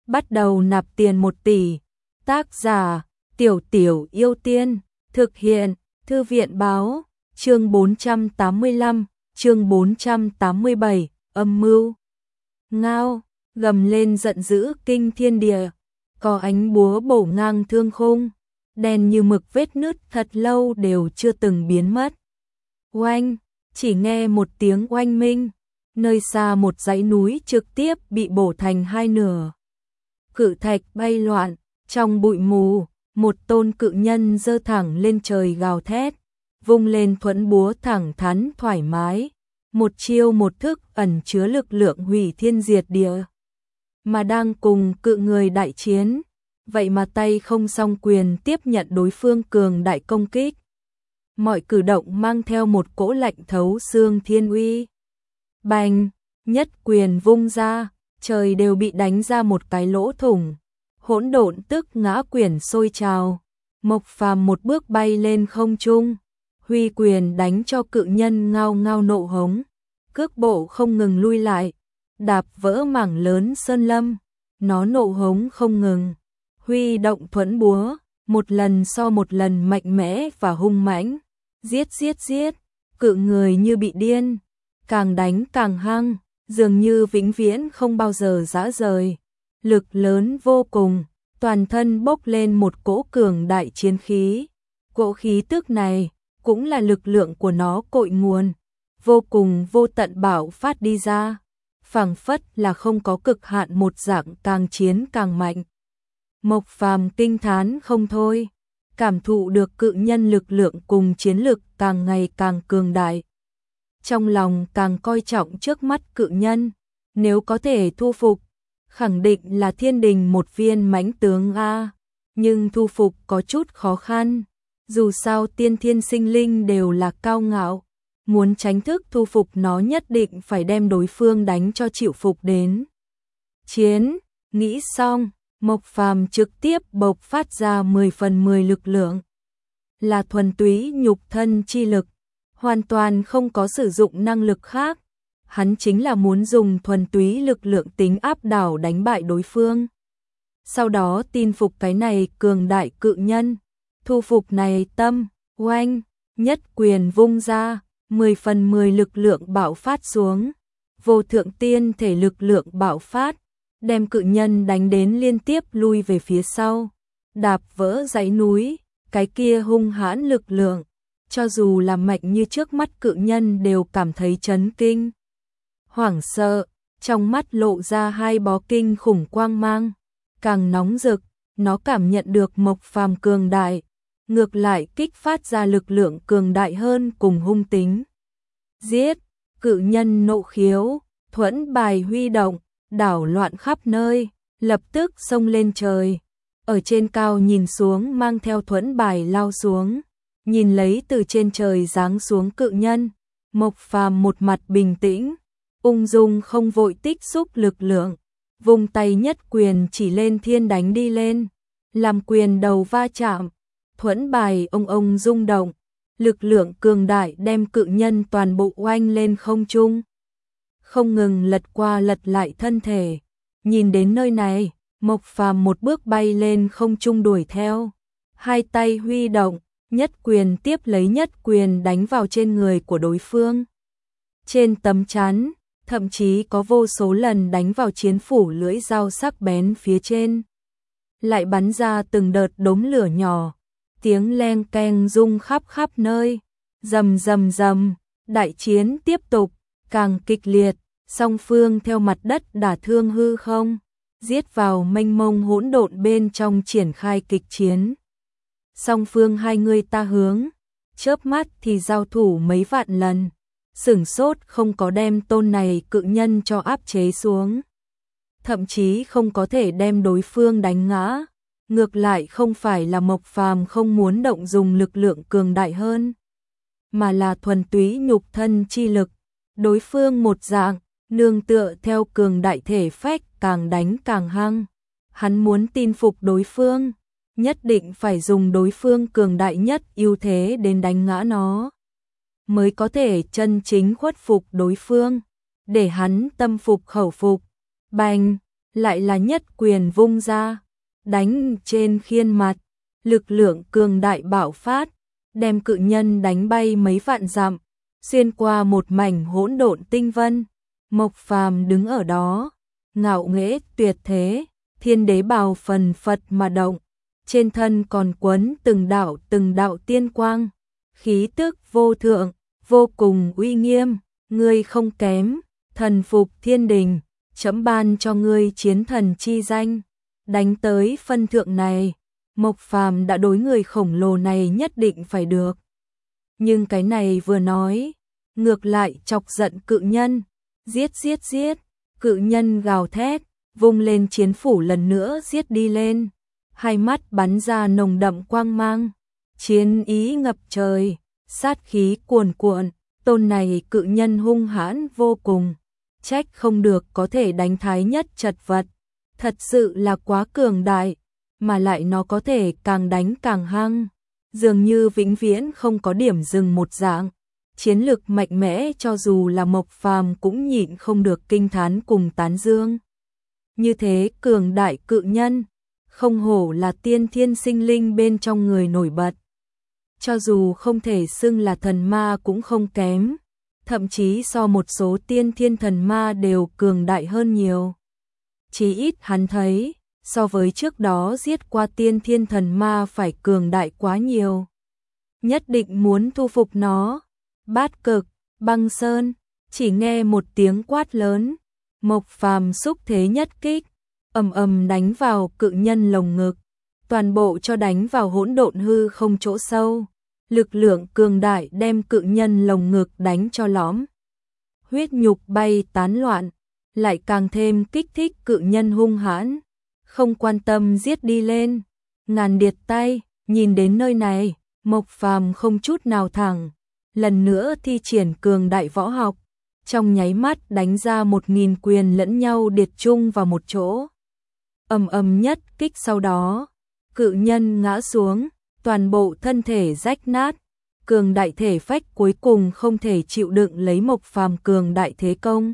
bắt đầu nạp tiền 1 tỷ. Tác giả Tiểu Tiểu Yêu Tiên. Thực hiện Thư viện báo. Chương 485, chương 487, âm mưu. Ngao, gầm lên giận dữ kinh thiên địa, có ánh búa bổ ngang thương khung, đen như mực vết nứt thật lâu đều chưa từng biến mất. Oanh, chỉ nghe một tiếng oanh minh, nơi xa một dãy núi trực tiếp bị bổ thành hai nửa. Cự thạch bay loạn, trong bụi mù, một tôn cự nhân giơ thẳng lên trời gào thét, vung lên thuẫn búa thẳng thắn thoải mái, một chiêu một thức ẩn chứa lực lượng hủy thiên diệt địa. Mà đang cùng cự người đại chiến, vậy mà tay không song quyền tiếp nhận đối phương cường đại công kích. Mọi cử động mang theo một cỗ lạnh thấu xương thiên uy. Bành, nhất quyền vung ra, trời đều bị đánh ra một cái lỗ thủng. Hỗn độn tức ngã quyển sôi trào, Mộc Phàm một bước bay lên không trung, huy quyền đánh cho cự nhân ngao ngao nộ hống, cước bộ không ngừng lui lại, đạp vỡ mảng lớn sơn lâm, nó nộ hống không ngừng, huy động thuẫn búa, một lần so một lần mạnh mẽ và hung mãnh, giết, cự người như bị điên, càng đánh càng hăng, dường như vĩnh viễn không bao giờ rã rời. Lực lớn vô cùng, toàn thân bốc lên một cỗ cường đại chiến khí. Cỗ khí tức này cũng là lực lượng của nó cội nguồn, vô cùng vô tận bạo phát đi ra, phảng phất là không có cực hạn một dạng, càng chiến càng mạnh. Mộc Phàm kinh thán không thôi, cảm thụ được cự nhân lực lượng cùng chiến lực càng ngày càng cường đại. Trong lòng càng coi trọng trước mắt cự nhân, nếu có thể thu phục, khẳng định là thiên đình một viên mãnh tướng a, nhưng thu phục có chút khó khăn, dù sao tiên thiên sinh linh đều là cao ngạo, muốn tránh thức thu phục nó nhất định phải đem đối phương đánh cho chịu phục đến. Chiến, nghĩ xong, Mộc Phàm trực tiếp bộc phát ra 10 phần 10 lực lượng, là thuần túy nhục thân chi lực, hoàn toàn không có sử dụng năng lực khác. Hắn chính là muốn dùng thuần túy lực lượng tính áp đảo đánh bại đối phương. Sau đó tin phục cái này cường đại cự nhân, thu phục này tâm, oanh, nhất quyền vung ra, 10 phần 10 lực lượng bạo phát xuống. Vô thượng tiên thể lực lượng bạo phát, đem cự nhân đánh đến liên tiếp lui về phía sau, đạp vỡ dãy núi, cái kia hung hãn lực lượng, cho dù là mạnh như trước mắt cự nhân đều cảm thấy chấn kinh. Hoảng sợ, trong mắt lộ ra hai bó kinh khủng quang mang, càng nóng rực, nó cảm nhận được Mộc Phàm cường đại, ngược lại kích phát ra lực lượng cường đại hơn cùng hung tính. Giết, cự nhân nộ khiếu, thuẫn bài huy động, đảo loạn khắp nơi, lập tức xông lên trời, ở trên cao nhìn xuống mang theo thuẫn bài lao xuống, nhìn lấy từ trên trời giáng xuống cự nhân, Mộc Phàm một mặt bình tĩnh, ung dung không vội tích xúc lực lượng, vùng tay nhất quyền chỉ lên thiên đánh đi lên, làm quyền đầu va chạm, thuẫn bài ông rung động, lực lượng cường đại đem cự nhân toàn bộ oanh lên không trung, không ngừng lật qua lật lại thân thể. Nhìn đến nơi này, Mộc Phàm một bước bay lên không trung đuổi theo, hai tay huy động, nhất quyền tiếp lấy nhất quyền đánh vào trên người của đối phương. Trên tấm chắn, thậm chí có vô số lần đánh vào chiến phủ lưỡi dao sắc bén phía trên. Lại bắn ra từng đợt đốm lửa nhỏ, tiếng leng keng rung khắp nơi, rầm, đại chiến tiếp tục, càng kịch liệt, song phương theo mặt đất đả thương hư không, giết vào mênh mông hỗn độn bên trong triển khai kịch chiến. Song phương hai người ta hướng, chớp mắt thì giao thủ mấy vạn lần, sửng sốt không có đem tôn này cự nhân cho áp chế xuống, thậm chí không có thể đem đối phương đánh ngã. Ngược lại không phải là Mộc Phàm không muốn động dùng lực lượng cường đại hơn, mà là thuần túy nhục thân chi lực, đối phương một dạng, nương tựa theo cường đại thể phách càng đánh càng hăng. Hắn muốn tin phục đối phương, nhất định phải dùng đối phương cường đại nhất ưu thế đến đánh ngã nó, mới có thể chân chính khuất phục đối phương, để hắn tâm phục khẩu phục. Bành, lại là nhất quyền vung ra, đánh trên khiên mặt, lực lượng cường đại bạo phát, đem cự nhân đánh bay mấy vạn dặm, xuyên qua một mảnh hỗn độn tinh vân. Mộc Phàm đứng ở đó, ngạo nghễ tuyệt thế, thiên đế bào phần phật mà động, trên thân còn quấn từng đạo tiên quang, khí tức vô thượng, vô cùng uy nghiêm, ngươi không kém, thần phục thiên đình, chấm ban cho ngươi chiến thần chi danh. Đánh tới phân thượng này, Mộc Phàm đã đối người khổng lồ này nhất định phải được. Nhưng cái này vừa nói, ngược lại chọc giận cự nhân, giết, cự nhân gào thét, vung lên chiến phủ lần nữa giết đi lên, hai mắt bắn ra nồng đậm quang mang, chiến ý ngập trời, sát khí cuồn cuộn, tôn này cự nhân hung hãn vô cùng, trách không được có thể đánh thái nhất chật vật, thật sự là quá cường đại, mà lại nó có thể càng đánh càng hăng, dường như vĩnh viễn không có điểm dừng một dạng. Chiến lực mạnh mẽ cho dù là Mộc Phàm cũng nhịn không được kinh thán cùng tán dương. Như thế cường đại cự nhân, không hổ là tiên thiên sinh linh bên trong người nổi bật. Cho dù không thể xưng là thần ma cũng không kém, thậm chí so một số tiên thiên thần ma đều cường đại hơn nhiều. Chí ít hắn thấy, so với trước đó giết qua tiên thiên thần ma phải cường đại quá nhiều. Nhất định muốn thu phục nó. Bát Cực, Băng Sơn, chỉ nghe một tiếng quát lớn, Mộc Phàm xúc thế nhất kích, ầm ầm đánh vào cự nhân lồng ngực, toàn bộ cho đánh vào hỗn độn hư không chỗ sâu, lực lượng cường đại đem cự nhân lồng ngực đánh cho lõm. Huyết nhục bay tán loạn, lại càng thêm kích thích cự nhân hung hãn, không quan tâm giết đi lên. Ngàn điệt tay, nhìn đến nơi này, Mộc Phàm không chút nào thẳng, lần nữa thi triển cường đại võ học, trong nháy mắt đánh ra 1000 quyền lẫn nhau điệt chung vào một chỗ. Ầm ầm nhất kích sau đó, cự nhân ngã xuống, toàn bộ thân thể rách nát, cường đại thể phách cuối cùng không thể chịu đựng lấy Mộc Phàm cường đại thế công.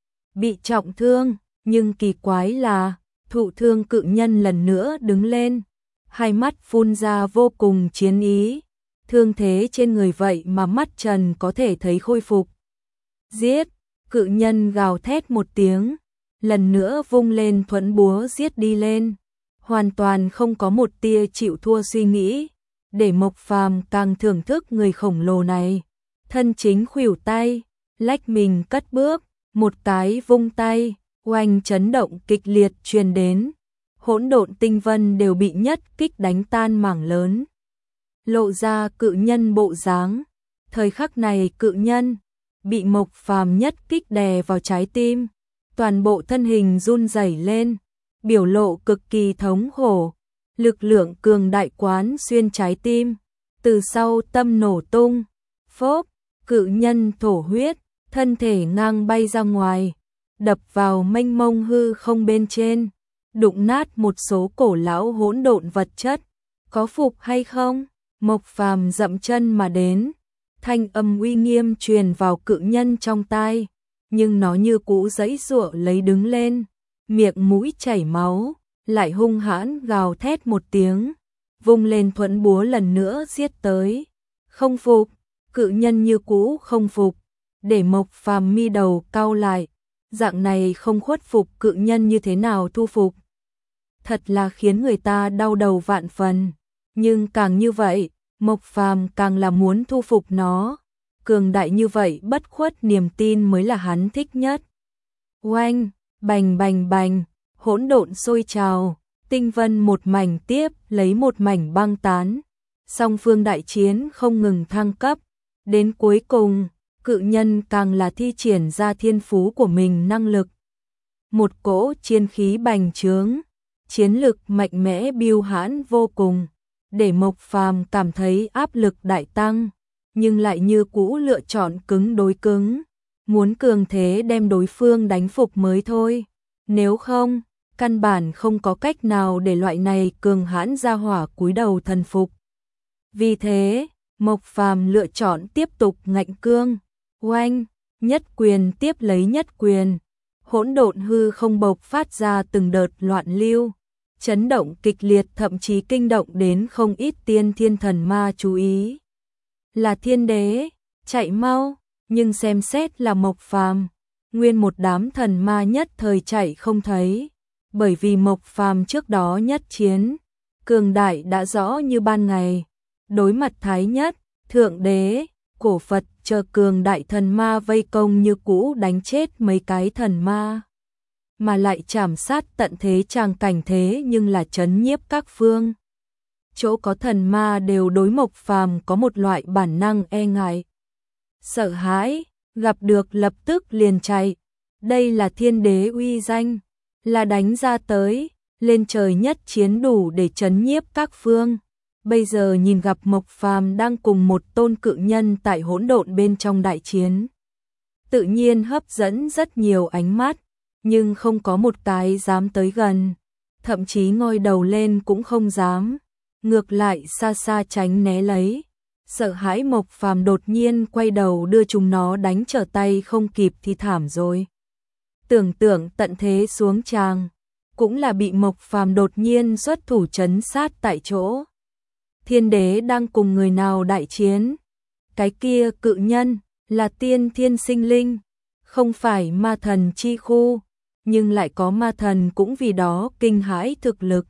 Bị trọng thương, nhưng kỳ quái là, thụ thương cự nhân lần nữa đứng lên, hai mắt phun ra vô cùng chiến ý. Thương thế trên người vậy mà mắt trần có thể thấy khôi phục. Giết, cự nhân gào thét một tiếng, lần nữa vung lên thuẫn búa giết đi lên, hoàn toàn không có một tia chịu thua suy nghĩ, để Mộc Phàm càng thưởng thức người khổng lồ này. Thân chính khuỷu tay, lách mình cất bước, một cái vung tay, oanh chấn động kịch liệt truyền đến, hỗn độn tinh vân đều bị nhất kích đánh tan mảng lớn. Lộ ra cự nhân bộ dáng. Thời khắc này cự nhân bị Mộc Phàm nhất kích đè vào trái tim, toàn bộ thân hình run rẩy lên, biểu lộ cực kỳ thống khổ, lực lượng cường đại quán xuyên trái tim, từ sau tâm nổ tung, phốc, cự nhân thổ huyết, thân thể ngang bay ra ngoài, đập vào mênh mông hư không bên trên, đụng nát một số cổ lão hỗn độn vật chất, có phục hay không? Mộc Phàm dậm chân mà đến, thanh âm uy nghiêm truyền vào cự nhân trong tai, nhưng nó như cũ giãy giụa lấy đứng lên, miệng mũi chảy máu, lại hung hãn gào thét một tiếng, vung lên thuẫn búa lần nữa giết tới. Không phục, cự nhân như cũ không phục, để Mộc Phàm mi đầu cau lại, dạng này không khuất phục cự nhân như thế nào thu phục. Thật là khiến người ta đau đầu vạn phần. Nhưng càng như vậy, Mộc Phàm càng là muốn thu phục nó. Cường đại như vậy bất khuất niềm tin mới là hắn thích nhất. Oanh, bành bành bành, hỗn độn sôi trào, tinh vân một mảnh tiếp lấy một mảnh băng tán. Song phương đại chiến không ngừng thăng cấp. Đến cuối cùng, cự nhân càng là thi triển ra thiên phú của mình năng lực. Một cỗ chiến khí bành trướng, chiến lực mạnh mẽ biêu hãn vô cùng, để Mộc Phàm cảm thấy áp lực đại tăng, nhưng lại như cũ lựa chọn cứng đối cứng, muốn cường thế đem đối phương đánh phục mới thôi, nếu không, căn bản không có cách nào để loại này cường hãn ra hỏa cúi đầu thần phục. Vì thế, Mộc Phàm lựa chọn tiếp tục ngạnh cương, oanh, nhất quyền tiếp lấy nhất quyền, hỗn độn hư không bộc phát ra từng đợt loạn lưu, chấn động kịch liệt, thậm chí kinh động đến không ít tiên thiên thần ma chú ý. Là Thiên Đế, chạy mau, nhưng xem xét là Mộc Phàm, nguyên một đám thần ma nhất thời chạy không thấy, bởi vì Mộc Phàm trước đó nhất chiến, cường đại đã rõ như ban ngày, đối mặt Thái Nhất, Thượng Đế, Cổ Phật chờ cường đại thần ma vây công như cũ đánh chết mấy cái thần ma, mà lại chảm sát tận thế tràng cảnh, thế nhưng là trấn nhiếp các phương. Chỗ có thần ma đều đối Mộc Phàm có một loại bản năng e ngại, sợ hãi, gặp được lập tức liền chạy. Đây là Thiên Đế uy danh, là đánh ra tới, lên trời nhất chiến đủ để trấn nhiếp các phương. Bây giờ nhìn gặp Mộc Phàm đang cùng một tôn cự nhân tại hỗn độn bên trong đại chiến, tự nhiên hấp dẫn rất nhiều ánh mắt, nhưng không có một cái dám tới gần, thậm chí ngoi đầu lên cũng không dám, ngược lại xa xa tránh né lấy, sợ hãi Mộc Phàm đột nhiên quay đầu đưa chúng nó đánh trở tay không kịp thì thảm rồi. Tưởng tượng tận thế xuống tràng, cũng là bị Mộc Phàm đột nhiên xuất thủ trấn sát tại chỗ. Thiên Đế đang cùng người nào đại chiến? Cái kia cự nhân là tiên thiên sinh linh, không phải ma thần chi khu, nhưng lại có ma thần cũng vì đó kinh hãi thực lực.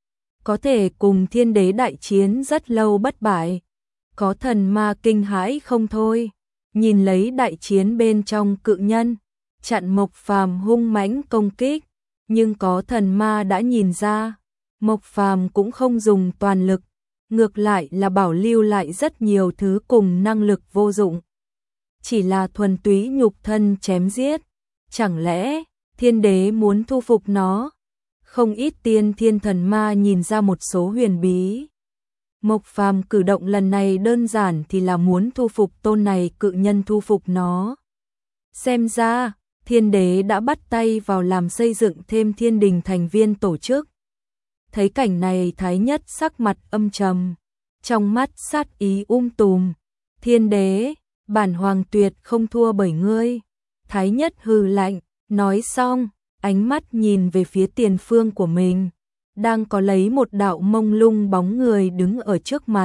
Có thể cùng Thiên Đế đại chiến rất lâu bất bại, có thần ma kinh hãi không thôi, nhìn lấy đại chiến bên trong cự nhân, chặn Mộc Phàm hung mãnh công kích, nhưng có thần ma đã nhìn ra, Mộc Phàm cũng không dùng toàn lực, ngược lại là bảo lưu lại rất nhiều thứ cùng năng lực vô dụng. Chỉ là thuần túy nhục thân chém giết, chẳng lẽ Thiên Đế muốn thu phục nó? Không ít tiên thiên thần ma nhìn ra một số huyền bí. Mộc Phàm cử động lần này đơn giản thì là muốn thu phục tôn này cự nhân, thu phục nó. Xem ra, Thiên Đế đã bắt tay vào làm xây dựng thêm thiên đình thành viên tổ chức. Thấy cảnh này Thái Nhất sắc mặt âm trầm, trong mắt sát ý tùm. Thiên Đế, bản hoàng tuyệt không thua bởi ngươi. Thái Nhất hừ lạnh, nói xong, ánh mắt nhìn về phía tiền phương của mình, đang có lấy một đạo mông lung bóng người đứng ở trước mặt.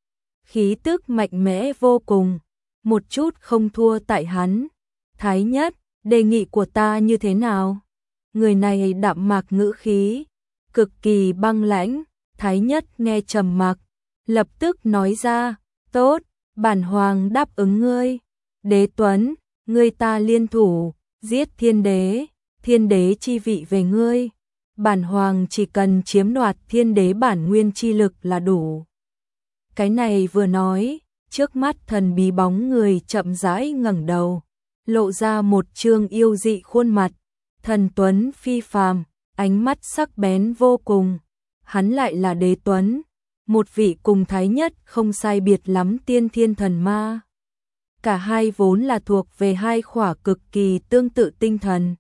Khí tức mạnh mẽ vô cùng, một chút không thua tại hắn. Thái Nhất, đề nghị của ta như thế nào? Người này đạm mạc ngữ khí, cực kỳ băng lãnh. Thái Nhất nghe trầm mặc, lập tức nói ra, tốt, bản hoàng đáp ứng ngươi. Đế Tuấn, ngươi ta liên thủ, giết Thiên Đế, Thiên Đế chi vị về ngươi. Bản hoàng chỉ cần chiếm đoạt Thiên Đế bản nguyên chi lực là đủ. Cái này vừa nói, trước mắt thần bí bóng người chậm rãi ngẩng đầu, lộ ra một trương yêu dị khuôn mặt, thần tuấn phi phàm, ánh mắt sắc bén vô cùng. Hắn lại là Đế Tuấn, một vị cùng Thái Nhất không sai biệt lắm tiên thiên thần ma. Cả hai vốn là thuộc về hai khỏa cực kỳ tương tự tinh thần.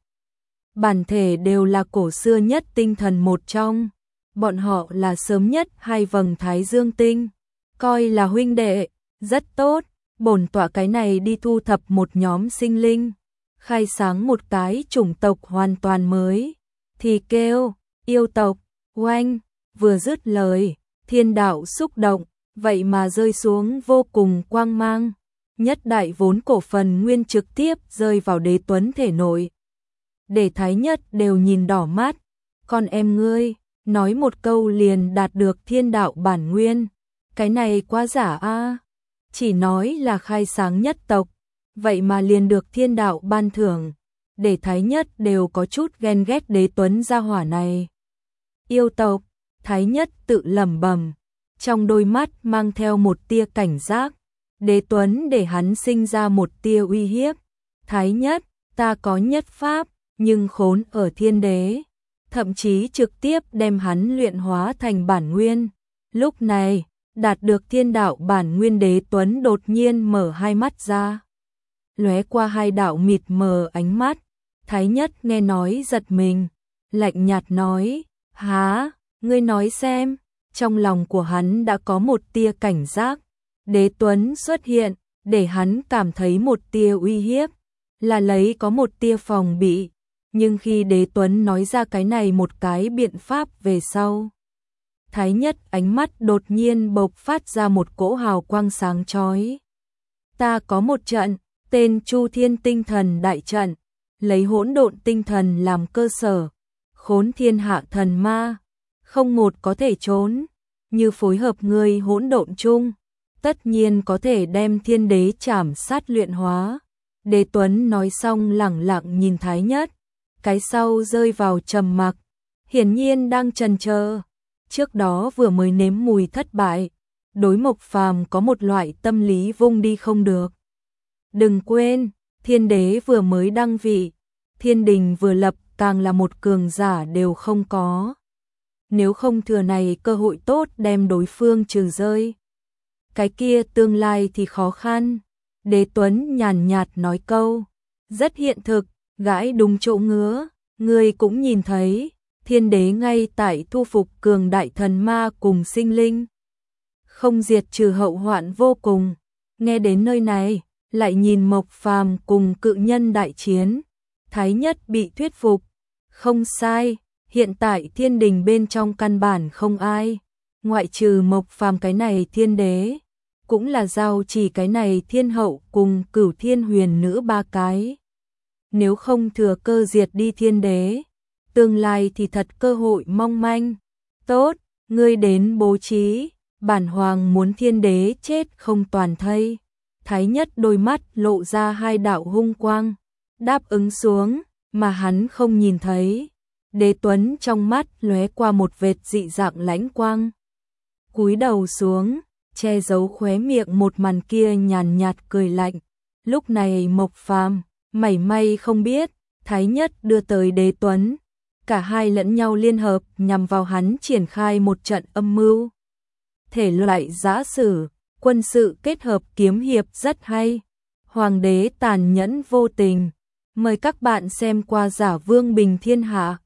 Bản thể đều là cổ xưa nhất tinh thần một trong, bọn họ là sớm nhất hai vầng Thái Dương tinh, coi là huynh đệ, rất tốt. Bổn tọa cái này đi thu thập một nhóm sinh linh, khai sáng một cái chủng tộc hoàn toàn mới, thì kêu yêu tộc. Oanh, vừa dứt lời, thiên đạo xúc động, vậy mà rơi xuống vô cùng quang mang, nhất đại vốn cổ phần nguyên trực tiếp rơi vào Đế Tuấn thể nội. Để Thái Nhất đều nhìn đỏ mắt, con em ngươi, nói một câu liền đạt được thiên đạo bản nguyên, cái này quá giả a. Chỉ nói là khai sáng nhất tộc, vậy mà liền được thiên đạo ban thưởng, để Thái Nhất đều có chút ghen ghét Đế Tuấn gia hỏa này. Yêu tộc, Thái Nhất tự lẩm bẩm, trong đôi mắt mang theo một tia cảnh giác. Đế Tuấn để hắn sinh ra một tia uy hiếp. Thái Nhất, ta có nhất pháp, nhưng khốn ở Thiên Đế, thậm chí trực tiếp đem hắn luyện hóa thành bản nguyên. Lúc này, đạt được thiên đạo bản nguyên Đế Tuấn đột nhiên mở hai mắt ra, lóe qua hai đạo mịt mờ ánh mắt. Thái Nhất nghe nói giật mình, lạnh nhạt nói, há, ngươi nói xem. Trong lòng của hắn đã có một tia cảnh giác, Đế Tuấn xuất hiện, để hắn cảm thấy một tia uy hiếp, là lấy có một tia phòng bị. Nhưng khi Đế Tuấn nói ra cái này một cái biện pháp về sau, Thái Nhất ánh mắt đột nhiên bộc phát ra một cỗ hào quang sáng chói. Ta có một trận, tên Chu Thiên Tinh Thần Đại Trận, lấy hỗn độn tinh thần làm cơ sở, khốn thiên hạ thần ma, không một có thể trốn, như phối hợp ngươi hỗn độn chung, tất nhiên có thể đem thiên đế trảm sát luyện hóa. Đế Tuấn nói xong lẳng lặng nhìn Thái Nhất, cái sau rơi vào trầm mặc, hiển nhiên đang chần chờ. Trước đó vừa mới nếm mùi thất bại, đối Mộc Phàm có một loại tâm lý vung đi không được. Đừng quên, thiên đế vừa mới đăng vị, thiên đình vừa lập, càng là một cường giả đều không có. Nếu không thừa này cơ hội tốt đem đối phương trừ rơi, cái kia tương lai thì khó khăn. Đế Tuấn nhàn nhạt nói câu, rất hiện thực, gãi đúng chỗ ngứa, ngươi cũng nhìn thấy, thiên đế ngay tại thu phục cường đại thần ma cùng sinh linh, không diệt trừ hậu hoạn vô cùng. Nghe đến nơi này, lại nhìn Mộc Phàm cùng cự nhân đại chiến, Thái Nhất bị thuyết phục. Không sai, hiện tại thiên đình bên trong căn bản không ai, ngoại trừ Mộc Phàm cái này thiên đế, cũng là giao chỉ cái này thiên hậu cùng Cửu Thiên Huyền Nữ ba cái. Nếu không thừa cơ diệt đi thiên đế, tương lai thì thật cơ hội mong manh. Tốt, ngươi đến bố trí, bản hoàng muốn thiên đế chết không toàn thây. Thái Nhất đôi mắt lộ ra hai đạo hung quang, đáp ứng xuống, mà hắn không nhìn thấy. Đế Tuấn trong mắt lóe qua một vệt dị dạng lãnh quang, cúi đầu xuống, che giấu khóe miệng một màn kia nhàn nhạt cười lạnh. Lúc này Mộc Phàm mảy may không biết, Thái Nhất đưa tới Đế Tuấn, cả hai lẫn nhau liên hợp nhằm vào hắn triển khai một trận âm mưu. Thể loại giã sử, quân sự kết hợp kiếm hiệp rất hay. Hoàng đế tàn nhẫn vô tình. Mời các bạn xem qua Giả Vương Bình Thiên Hạ.